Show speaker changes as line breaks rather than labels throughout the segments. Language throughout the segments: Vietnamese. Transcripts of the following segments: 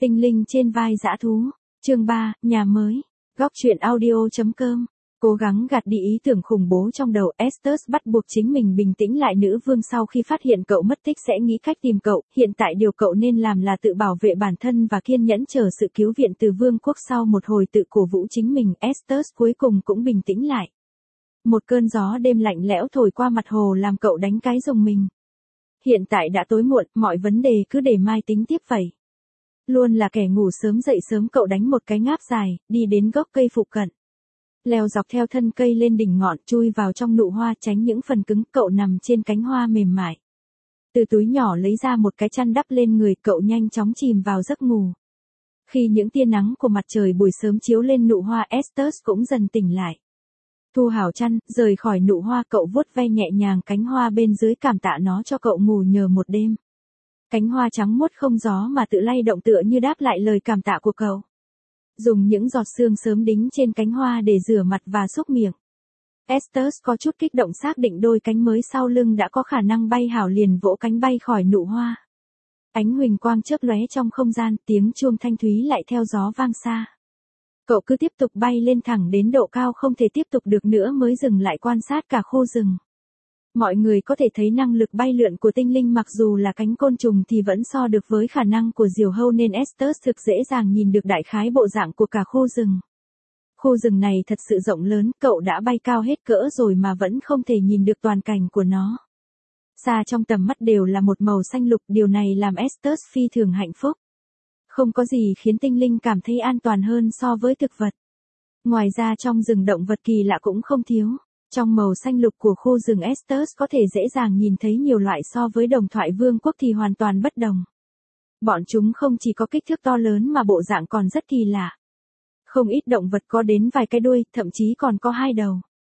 Tinh linh trên vai dã thú. Chương 3, nhà mới. Góc truyện audio.com. Cố gắng gạt đi ý tưởng khủng bố trong đầu, Estes bắt buộc chính mình bình tĩnh lại. Nữ vương sau khi phát hiện cậu mất tích sẽ nghĩ cách tìm cậu, hiện tại điều cậu nên làm là tự bảo vệ bản thân và kiên nhẫn chờ sự cứu viện từ vương quốc. Sau một hồi tự cổ vũ chính mình, Estes cuối cùng cũng bình tĩnh lại. Một cơn gió đêm lạnh lẽo thổi qua mặt hồ làm cậu đánh cái rùng mình. Hiện tại đã tối muộn, mọi vấn đề cứ để mai tính tiếp vậy. Luôn là kẻ ngủ sớm dậy sớm, cậu đánh một cái ngáp dài, đi đến gốc cây phụ cận. Leo dọc theo thân cây lên đỉnh ngọn, chui vào trong nụ hoa tránh những phần cứng, cậu nằm trên cánh hoa mềm mại. Từ túi nhỏ lấy ra một cái chăn đắp lên người, cậu nhanh chóng chìm vào giấc ngủ. Khi những tia nắng của mặt trời buổi sớm chiếu lên nụ hoa, Estes cũng dần tỉnh lại. Thu hảo chăn, rời khỏi nụ hoa, cậu vuốt ve nhẹ nhàng cánh hoa bên dưới, cảm tạ nó cho cậu ngủ nhờ một đêm. Cánh hoa trắng muốt không gió mà tự lay động tựa như đáp lại lời cảm tạ của cậu. Dùng những giọt sương sớm đính trên cánh hoa để rửa mặt và xúc miệng. Estes có chút kích động, xác định đôi cánh mới sau lưng đã có khả năng bay hảo, liền vỗ cánh bay khỏi nụ hoa. Ánh huỳnh quang chớp lóe trong không gian, tiếng chuông thanh thúy lại theo gió vang xa. Cậu cứ tiếp tục bay lên thẳng đến độ cao không thể tiếp tục được nữa mới dừng lại quan sát cả khu rừng. Mọi người có thể thấy năng lực bay lượn của tinh linh, mặc dù là cánh côn trùng thì vẫn so được với khả năng của diều hâu, nên Estes thực dễ dàng nhìn được đại khái bộ dạng của cả khu rừng. Khu rừng này thật sự rộng lớn, cậu đã bay cao hết cỡ rồi mà vẫn không thể nhìn được toàn cảnh của nó. Xa trong tầm mắt đều là một màu xanh lục, điều này làm Estes phi thường hạnh phúc. Không có gì khiến tinh linh cảm thấy an toàn hơn so với thực vật. Ngoài ra trong rừng động vật kỳ lạ cũng không thiếu. Trong màu xanh lục của khu rừng, Estes có thể dễ dàng nhìn thấy nhiều loại, so với đồng thoại vương quốc thì hoàn toàn bất đồng. Bọn chúng không chỉ có kích thước to lớn mà bộ dạng còn rất kỳ lạ. Không ít động vật có đến vài cái đuôi, thậm chí còn có 2 đầu.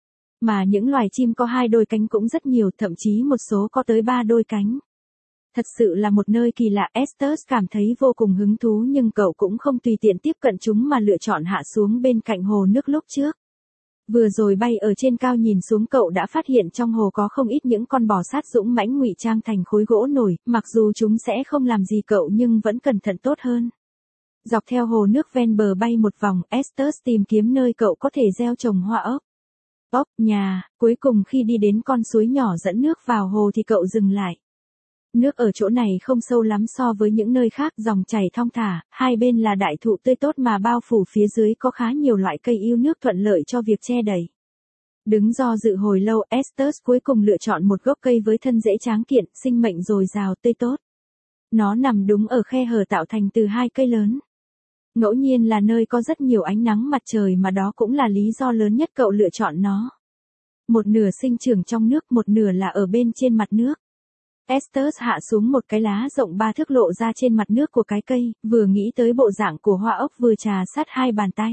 Mà những loài chim có 2 đôi cánh cũng rất nhiều, thậm chí một số có tới 3 đôi cánh. Thật sự là một nơi kỳ lạ, Estes cảm thấy vô cùng hứng thú, nhưng cậu cũng không tùy tiện tiếp cận chúng mà lựa chọn hạ xuống bên cạnh hồ nước lúc trước. Vừa rồi bay ở trên cao nhìn xuống, cậu đã phát hiện trong hồ có không ít những con bò sát dũng mãnh ngụy trang thành khối gỗ nổi, mặc dù chúng sẽ không làm gì cậu nhưng vẫn cẩn thận tốt hơn. Dọc theo hồ nước ven bờ bay một vòng, Estes tìm kiếm nơi cậu có thể gieo trồng hoa ốc. Ốc, nhà, cuối cùng khi đi đến con suối nhỏ dẫn nước vào hồ thì cậu dừng lại. Nước ở chỗ này không sâu lắm so với những nơi khác, dòng chảy thong thả, hai bên là đại thụ tươi tốt mà bao phủ, phía dưới có khá nhiều loại cây yêu nước thuận lợi cho việc che đậy. Đứng do dự hồi lâu, Estes cuối cùng lựa chọn một gốc cây với thân rễ tráng kiện, sinh mệnh dồi dào tươi tốt. Nó nằm đúng ở khe hở tạo thành từ 2 cây lớn. Ngẫu nhiên là nơi có rất nhiều ánh nắng mặt trời, mà đó cũng là lý do lớn nhất cậu lựa chọn nó. Một nửa sinh trưởng trong nước, một nửa là ở bên trên mặt nước. Estes hạ xuống một cái lá rộng 3 thước lộ ra trên mặt nước của cái cây, vừa nghĩ tới bộ dạng của hoa ốc vừa trà sát 2 bàn tay.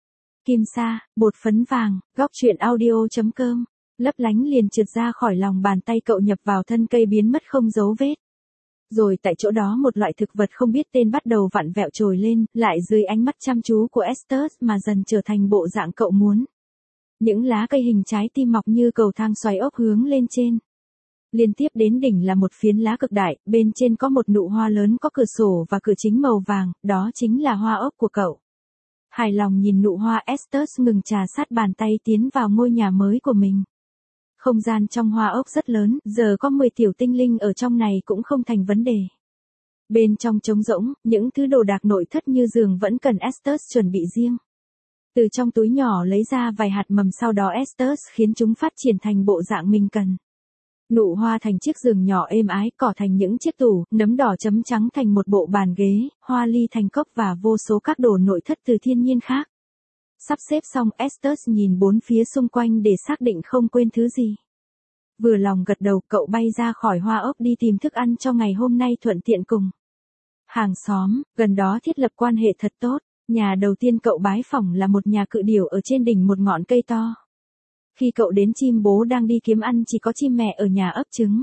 Kim sa, bột phấn vàng, góc truyện audio.com, lấp lánh liền trượt ra khỏi lòng bàn tay cậu, nhập vào thân cây biến mất không dấu vết. Rồi tại chỗ đó một loại thực vật không biết tên bắt đầu vặn vẹo trồi lên, lại dưới ánh mắt chăm chú của Estes mà dần trở thành bộ dạng cậu muốn. Những lá cây hình trái tim mọc như cầu thang xoáy ốc hướng lên trên. Liên tiếp đến đỉnh là một phiến lá cực đại, bên trên có một nụ hoa lớn có cửa sổ và cửa chính màu vàng, đó chính là hoa ốc của cậu. Hài lòng nhìn nụ hoa, Estes ngừng trà sát bàn tay tiến vào ngôi nhà mới của mình. Không gian trong hoa ốc rất lớn, giờ có 10 tiểu tinh linh ở trong này cũng không thành vấn đề. Bên trong trống rỗng, những thứ đồ đạc nội thất như giường vẫn cần Estes chuẩn bị riêng. Từ trong túi nhỏ lấy ra vài hạt mầm, sau đó Estes khiến chúng phát triển thành bộ dạng mình cần. Nụ hoa thành chiếc giường nhỏ êm ái, cỏ thành những chiếc tủ, nấm đỏ chấm trắng thành một bộ bàn ghế, hoa ly thành cốc và vô số các đồ nội thất từ thiên nhiên khác. Sắp xếp xong, Estes nhìn bốn phía xung quanh để xác định không quên thứ gì. Vừa lòng gật đầu, cậu bay ra khỏi hoa ốc đi tìm thức ăn cho ngày hôm nay, thuận tiện cùng hàng xóm gần đó thiết lập quan hệ thật tốt. Nhà đầu tiên cậu bái phỏng là một nhà cự điểu ở trên đỉnh một ngọn cây to. Khi cậu đến, chim bố đang đi kiếm ăn, chỉ có chim mẹ ở nhà ấp trứng.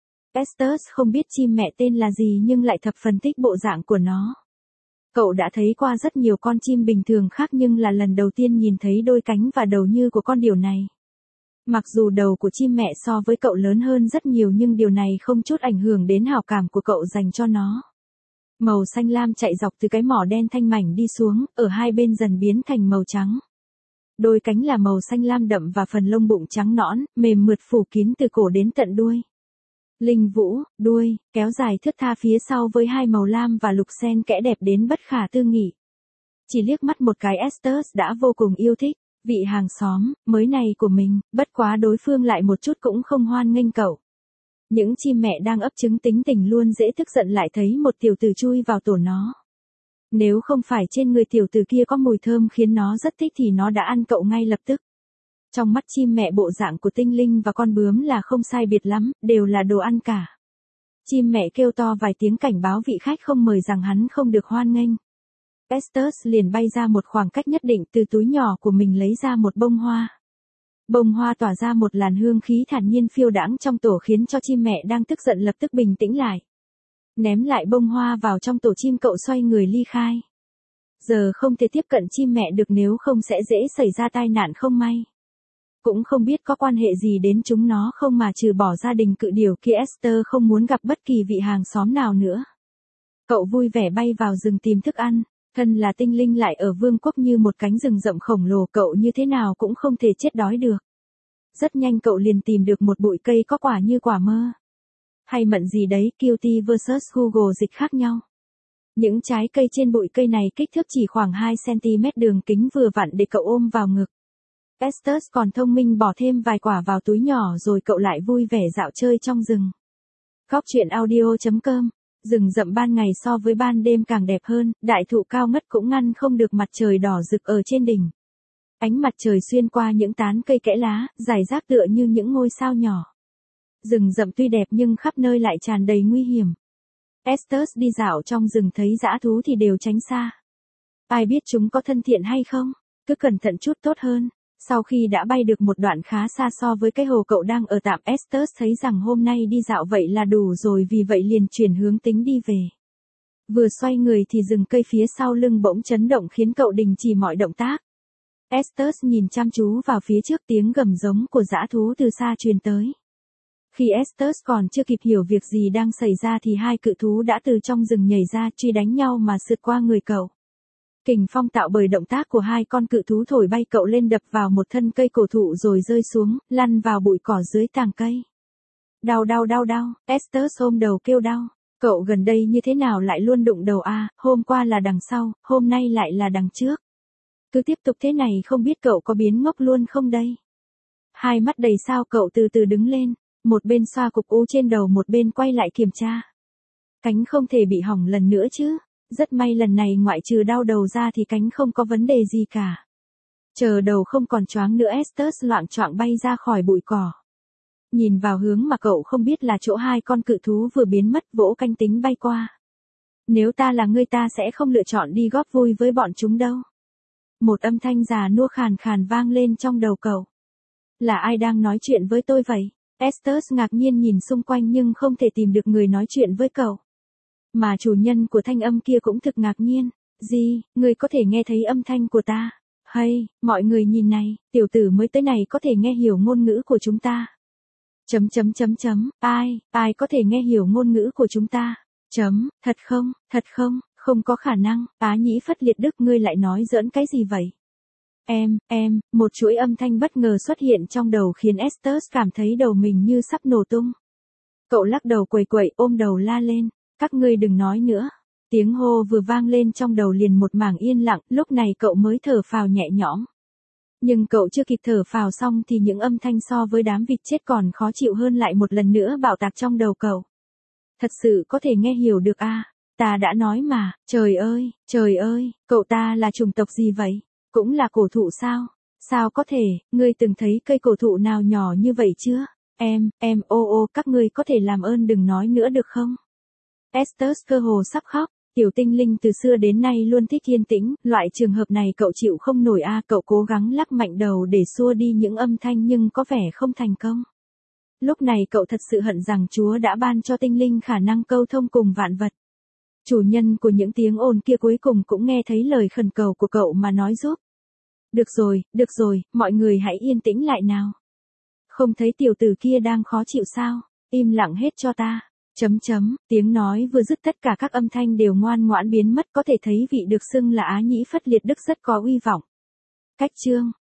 Estes không biết chim mẹ tên là gì nhưng lại thập phần thích bộ dạng của nó. Cậu đã thấy qua rất nhiều con chim bình thường khác nhưng là lần đầu tiên nhìn thấy đôi cánh và đầu như của con điểu này. Mặc dù đầu của chim mẹ so với cậu lớn hơn rất nhiều nhưng điều này không chút ảnh hưởng đến hảo cảm của cậu dành cho nó. Màu xanh lam chạy dọc từ cái mỏ đen thanh mảnh đi xuống, ở hai bên dần biến thành màu trắng. Đôi cánh là màu xanh lam đậm và phần lông bụng trắng nõn, mềm mượt phủ kín từ cổ đến tận đuôi. Linh vũ, đuôi, kéo dài thướt tha phía sau với hai màu lam và lục xen kẽ đẹp đến bất khả tư nghị. Chỉ liếc mắt một cái Estes đã vô cùng yêu thích, vị hàng xóm, mới này của mình, bất quá đối phương lại một chút cũng không hoan nghênh cậu. Những chim mẹ đang ấp trứng tính tình luôn dễ tức giận lại thấy một tiểu tử chui vào tổ nó. Nếu không phải trên người tiểu tử kia có mùi thơm khiến nó rất thích thì nó đã ăn cậu ngay lập tức. Trong mắt chim mẹ bộ dạng của tinh linh và con bướm là không sai biệt lắm, đều là đồ ăn cả. Chim mẹ kêu to vài tiếng cảnh báo vị khách không mời rằng hắn không được hoan nghênh. Estes liền bay ra một khoảng cách nhất định, từ túi nhỏ của mình lấy ra một bông hoa. Bông hoa tỏa ra một làn hương khí thản nhiên phiêu đãng trong tổ khiến cho chim mẹ đang tức giận lập tức bình tĩnh lại. Ném lại bông hoa vào trong tổ chim, cậu xoay người ly khai. Giờ không thể tiếp cận chim mẹ được, nếu không sẽ dễ xảy ra tai nạn không may. Cũng không biết có quan hệ gì đến chúng nó không mà trừ bỏ gia đình cự điểu kia Esther không muốn gặp bất kỳ vị hàng xóm nào nữa. Cậu vui vẻ bay vào rừng tìm thức ăn, thân là tinh linh lại ở vương quốc như một cánh rừng rậm khổng lồ, cậu như thế nào cũng không thể chết đói được. Rất nhanh cậu liền tìm được một bụi cây có quả như quả mơ. Hay mận gì đấy, Cutie vs Google dịch khác nhau. Những trái cây trên bụi cây này kích thước chỉ khoảng 2 cm, đường kính vừa vặn để cậu ôm vào ngực. Estes còn thông minh bỏ thêm vài quả vào túi nhỏ rồi cậu lại vui vẻ dạo chơi trong rừng. Góc truyện audio.com. Rừng rậm ban ngày so với ban đêm càng đẹp hơn, đại thụ cao ngất cũng ngăn không được mặt trời đỏ rực ở trên đỉnh. Ánh mặt trời xuyên qua những tán cây kẽ lá, rải rác tựa như những ngôi sao nhỏ. Rừng rậm tuy đẹp nhưng khắp nơi lại tràn đầy nguy hiểm. Estes đi dạo trong rừng thấy dã thú thì đều tránh xa. Ai biết chúng có thân thiện hay không? Cứ cẩn thận chút tốt hơn. Sau khi đã bay được một đoạn khá xa so với cái hồ cậu đang ở tạm, Estes thấy rằng hôm nay đi dạo vậy là đủ rồi, vì vậy liền chuyển hướng tính đi về. Vừa xoay người thì rừng cây phía sau lưng bỗng chấn động khiến cậu đình chỉ mọi động tác. Estes nhìn chăm chú vào phía trước, tiếng gầm giống của dã thú từ xa truyền tới. Khi Estes còn chưa kịp hiểu việc gì đang xảy ra thì hai cự thú đã từ trong rừng nhảy ra truy đánh nhau mà sượt qua người cậu. Kình phong tạo bởi động tác của hai con cự thú thổi bay cậu lên, đập vào một thân cây cổ thụ rồi rơi xuống, lăn vào bụi cỏ dưới tàng cây. Đau đau đau đau, Estes ôm đầu kêu đau. Cậu gần đây như thế nào lại luôn đụng đầu a? Hôm qua là đằng sau, hôm nay lại là đằng trước. Cứ tiếp tục thế này không biết cậu có biến ngốc luôn không đây? Hai mắt đầy sao, cậu từ từ đứng lên, một bên xoa cục u trên đầu một bên quay lại kiểm tra. Cánh không thể bị hỏng lần nữa chứ? Rất may lần này ngoại trừ đau đầu ra thì cánh không có vấn đề gì cả. Chờ đầu không còn choáng nữa, Estes loạng choạng bay ra khỏi bụi cỏ. Nhìn vào hướng mà cậu không biết là chỗ hai con cự thú vừa biến mất, vỗ cánh tính bay qua. Nếu ta là ngươi ta sẽ không lựa chọn đi góp vui với bọn chúng đâu. Một âm thanh già nua khàn khàn vang lên trong đầu cậu. Là ai đang nói chuyện với tôi vậy? Estes ngạc nhiên nhìn xung quanh nhưng không thể tìm được người nói chuyện với cậu. Mà chủ nhân của thanh âm kia cũng thực ngạc nhiên. Gì, ngươi có thể nghe thấy âm thanh của ta? Hay, mọi người nhìn này, tiểu tử mới tới này có thể nghe hiểu ngôn ngữ của chúng ta. Ai có thể nghe hiểu ngôn ngữ của chúng ta? Thật không, không có khả năng, Á Nhĩ Phất Liệt Đức, ngươi lại nói giỡn cái gì vậy? Một chuỗi âm thanh bất ngờ xuất hiện trong đầu khiến Estes cảm thấy đầu mình như sắp nổ tung. Cậu lắc đầu quẩy quẩy ôm đầu la lên, các ngươi đừng nói nữa. Tiếng hô vừa vang lên trong đầu liền một mảng yên lặng, lúc này cậu mới thở phào nhẹ nhõm. Nhưng cậu chưa kịp thở phào xong thì những âm thanh so với đám vịt chết còn khó chịu hơn lại một lần nữa bạo tạc trong đầu cậu. Thật sự có thể nghe hiểu được à? Ta đã nói mà, trời ơi, cậu ta là chủng tộc gì vậy? Cũng là cổ thụ sao? Sao có thể, ngươi từng thấy cây cổ thụ nào nhỏ như vậy chưa? Các ngươi có thể làm ơn đừng nói nữa được không? Estes cơ hồ sắp khóc, tiểu tinh linh từ xưa đến nay luôn thích yên tĩnh, loại trường hợp này cậu chịu không nổi a. Cậu cố gắng lắc mạnh đầu để xua đi những âm thanh nhưng có vẻ không thành công. Lúc này cậu thật sự hận rằng Chúa đã ban cho tinh linh khả năng câu thông cùng vạn vật. Chủ nhân của những tiếng ồn kia cuối cùng cũng nghe thấy lời khẩn cầu của cậu mà nói giúp. Được rồi, mọi người hãy yên tĩnh lại nào. Không thấy tiểu tử kia đang khó chịu sao? Im lặng hết cho ta. Tiếng nói vừa dứt tất cả các âm thanh đều ngoan ngoãn biến mất, có thể thấy vị được xưng là Á Nhĩ Phất Liệt Đức rất có uy vọng. Cách chương